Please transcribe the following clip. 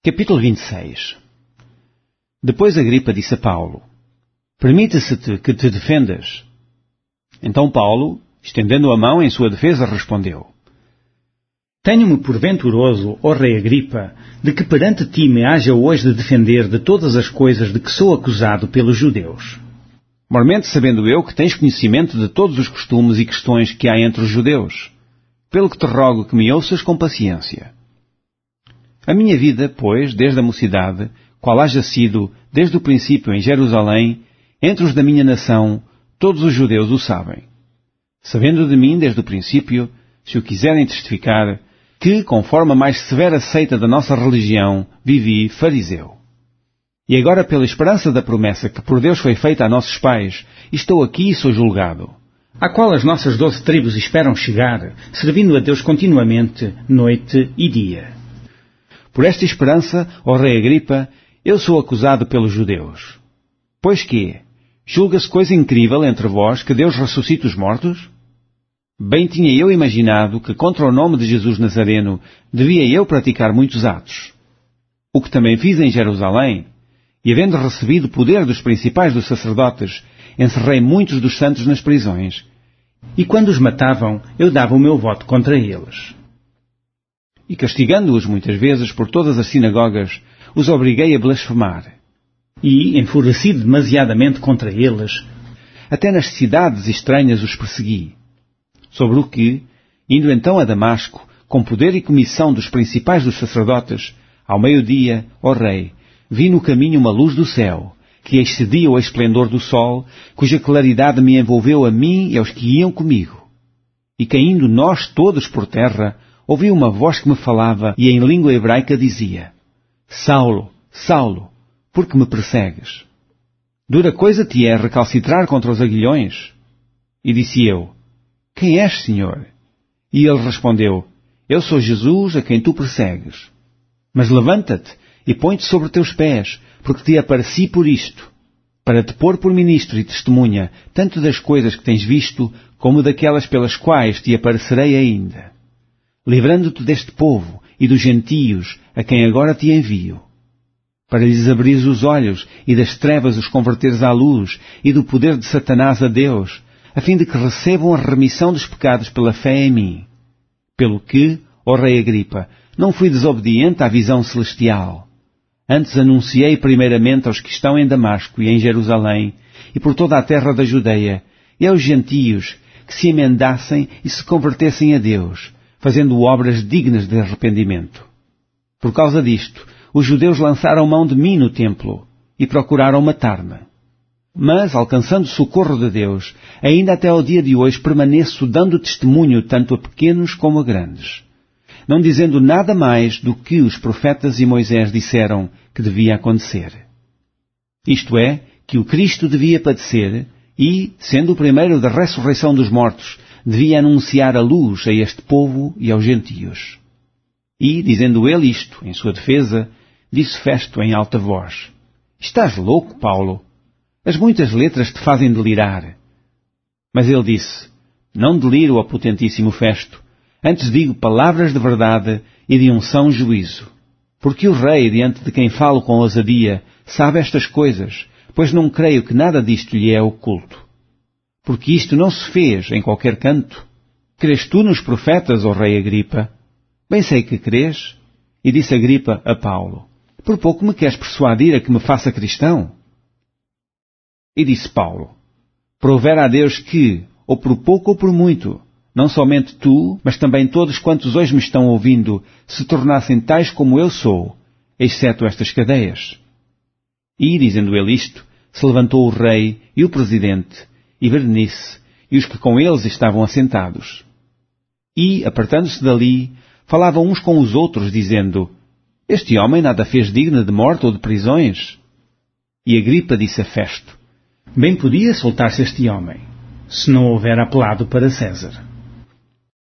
Capítulo 26. Depois Agripa disse a Paulo: Permite-se-te que te defendas. Então Paulo, estendendo a mão em sua defesa, respondeu: Tenho-me por venturoso, ó rei Agripa, de que perante ti me haja hoje de defender de todas as coisas de que sou acusado pelos judeus. Mormente sabendo eu que tens conhecimento de todos os costumes e questões que há entre os judeus, pelo que te rogo que me ouças com paciência. A minha vida, pois, desde a mocidade, qual haja sido, desde o princípio em Jerusalém, entre os da minha nação, todos os judeus o sabem. Sabendo de mim desde o princípio, se o quiserem testificar, que, conforme a mais severa seita da nossa religião, vivi fariseu. E agora, pela esperança da promessa que por Deus foi feita a nossos pais, estou aqui e sou julgado, A qual as nossas 12 tribos esperam chegar, servindo a Deus continuamente, noite e dia. Por esta esperança, ó rei Agripa, eu sou acusado pelos judeus. Pois que? Julga-se coisa incrível entre vós que Deus ressuscite os mortos? Bem tinha eu imaginado que contra o nome de Jesus Nazareno devia eu praticar muitos atos. O que também fiz em Jerusalém, e havendo recebido o poder dos principais dos sacerdotes, encerrei muitos dos santos nas prisões. E quando os matavam, eu dava o meu voto contra eles. E castigando-os muitas vezes por todas as sinagogas, os obriguei a blasfemar. E, enfurecido demasiadamente contra eles, até nas cidades estranhas os persegui. Sobre o que, indo então a Damasco, com poder e comissão dos principais dos sacerdotes, ao meio-dia, ó rei, vi no caminho uma luz do céu, que excedia o esplendor do sol, cuja claridade me envolveu a mim e aos que iam comigo. E caindo nós todos por terra, ouvi uma voz que me falava e em língua hebraica dizia: Saulo, Saulo, por que me persegues? Dura coisa te é recalcitrar contra os aguilhões? E disse eu: Quem és, Senhor? E ele respondeu: Eu sou Jesus a quem tu persegues. Mas levanta-te e põe-te sobre teus pés, porque te apareci por isto, para te pôr por ministro e testemunha, tanto das coisas que tens visto, como daquelas pelas quais te aparecerei ainda, livrando-te deste povo e dos gentios, a quem agora te envio, para lhes abrires os olhos e das trevas os converteres à luz e do poder de Satanás a Deus, a fim de que recebam a remissão dos pecados pela fé em mim. Pelo que, ó rei Agripa, não fui desobediente à visão celestial. Antes anunciei primeiramente aos que estão em Damasco e em Jerusalém, e por toda a terra da Judeia, e aos gentios, que se emendassem e se convertessem a Deus, fazendo obras dignas de arrependimento. Por causa disto, os judeus lançaram mão de mim no templo, e procuraram matar-me. Mas, alcançando socorro de Deus, ainda até ao dia de hoje permaneço dando testemunho tanto a pequenos como a grandes, não dizendo nada mais do que os profetas e Moisés disseram que devia acontecer. Isto é, que o Cristo devia padecer e, sendo o primeiro da ressurreição dos mortos, devia anunciar a luz a este povo e aos gentios. E, dizendo ele isto, em sua defesa, disse Festo em alta voz: Estás louco, Paulo? As muitas letras te fazem delirar. Mas ele disse: Não deliro, ó potentíssimo Festo, antes digo palavras de verdade e de um são juízo. Porque o rei, diante de quem falo com ousadia, sabe estas coisas, pois não creio que nada disto lhe é oculto. Porque isto não se fez em qualquer canto. Crês tu nos profetas, ó rei Agripa? Bem sei que crês. E disse Agripa a Paulo: Por pouco me queres persuadir a que me faça cristão? E disse Paulo: Provera a Deus que, ou por pouco ou por muito, não somente tu, mas também todos quantos hoje me estão ouvindo, se tornassem tais como eu sou, exceto estas cadeias. E, dizendo ele isto, se levantou o rei e o presidente, e Berenice, e os que com eles estavam assentados. E, apartando-se dali, falavam uns com os outros, dizendo: Este homem nada fez digno de morte ou de prisões. E Agripa disse a Festo: Bem podia soltar-se este homem, se não houver apelado para César.